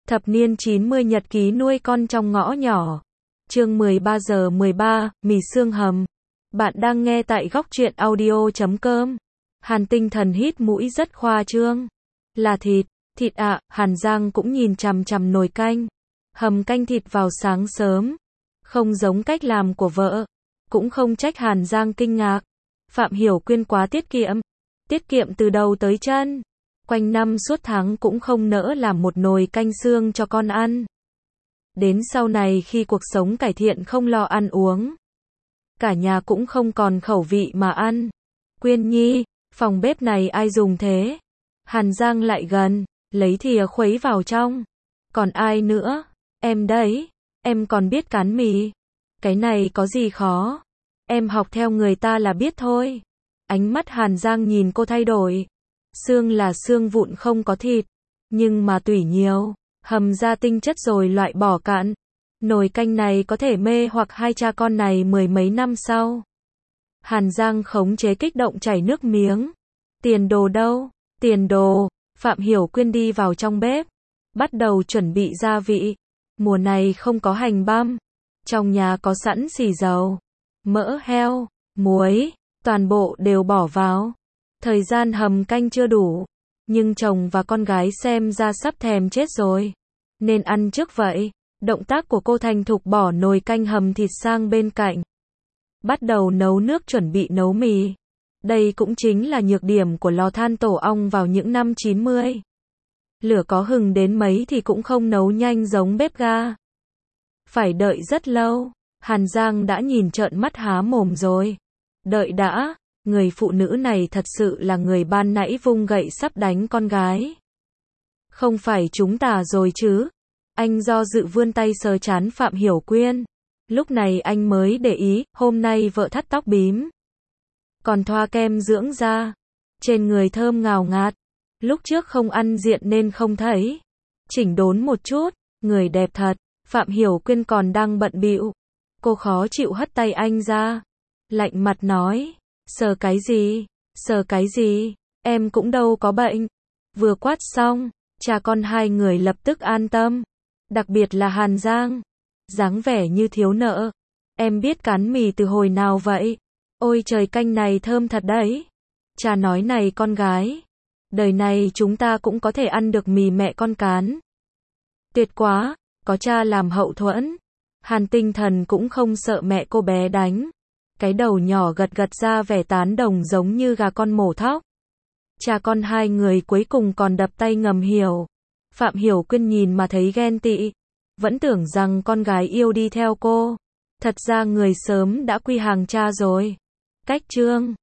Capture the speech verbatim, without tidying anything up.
Thập niên chín mươi nhật ký nuôi con trong ngõ nhỏ. Chương mười ba giờ mười ba, mì xương hầm. Bạn đang nghe tại góc truyện audio chấm com. Hàn Tinh Thần hít mũi rất khoa trương. Là thịt, thịt ạ, à, Hàn Giang cũng nhìn chằm chằm nồi canh. Hầm canh thịt vào sáng sớm. Không giống cách làm của vợ. Cũng không trách Hàn Giang kinh ngạc. Phạm Hiểu Quyên quá tiết kiệm. Tiết kiệm từ đầu tới chân. Quanh năm suốt tháng cũng không nỡ làm một nồi canh xương cho con ăn. Đến sau này khi cuộc sống cải thiện không lo ăn uống. Cả nhà cũng không còn khẩu vị mà ăn. Quyên Nhi, phòng bếp này ai dùng thế? Hàn Giang lại gần, lấy thìa khuấy vào trong. Còn ai nữa? Em đấy, em còn biết cán mì. Cái này có gì khó? Em học theo người ta là biết thôi. Ánh mắt Hàn Giang nhìn cô thay đổi. Xương là xương vụn không có thịt, nhưng mà tủy nhiều, hầm ra tinh chất rồi loại bỏ cạn. Nồi canh này có thể mê hoặc hai cha con này mười mấy năm sau. Hàn Giang khống chế kích động chảy nước miếng. Tiền đồ đâu? Tiền đồ. Phạm Hiểu Quyên đi vào trong bếp, bắt đầu chuẩn bị gia vị. Mùa này không có hành băm, trong nhà có sẵn xì dầu, mỡ heo, muối, toàn bộ đều bỏ vào. Thời gian hầm canh chưa đủ, nhưng chồng và con gái xem ra sắp thèm chết rồi, nên ăn trước vậy. Động tác của cô thành thục bỏ nồi canh hầm thịt sang bên cạnh. Bắt đầu nấu nước chuẩn bị nấu mì. Đây cũng chính là nhược điểm của lò than tổ ong vào những năm chín mươi. Lửa có hừng đến mấy thì cũng không nấu nhanh giống bếp ga. Phải đợi rất lâu. Hàn Giang đã nhìn trợn mắt há mồm rồi. Đợi đã. Người phụ nữ này thật sự là người ban nãy vung gậy sắp đánh con gái. Không phải chúng ta rồi chứ? Anh do dự vươn tay sờ trán Phạm Hiểu Quyên. Lúc này anh mới để ý, hôm nay vợ thắt tóc bím. Còn thoa kem dưỡng da. Trên người thơm ngào ngạt. Lúc trước không ăn diện nên không thấy. Chỉnh đốn một chút, người đẹp thật. Phạm Hiểu Quyên còn đang bận bịu. Cô khó chịu hất tay anh ra. Lạnh mặt nói. Sờ cái gì? Sờ cái gì? Em cũng đâu có bệnh. Vừa quát xong, cha con hai người lập tức an tâm. Đặc biệt là Hàn Giang. Dáng vẻ như thiếu nợ. Em biết cán mì từ hồi nào vậy? Ôi trời, canh này thơm thật đấy. Cha nói này con gái. Đời này chúng ta cũng có thể ăn được mì mẹ con cán. Tuyệt quá, có cha làm hậu thuẫn. Hàn Tinh Thần cũng không sợ mẹ cô bé đánh. Cái đầu nhỏ gật gật ra vẻ tán đồng giống như gà con mổ thóc. Cha con hai người cuối cùng còn đập tay ngầm hiểu. Phạm Hiểu Quyên nhìn mà thấy ghen tị. Vẫn tưởng rằng con gái yêu đi theo cô. Thật ra người sớm đã quy hàng cha rồi. Cách chương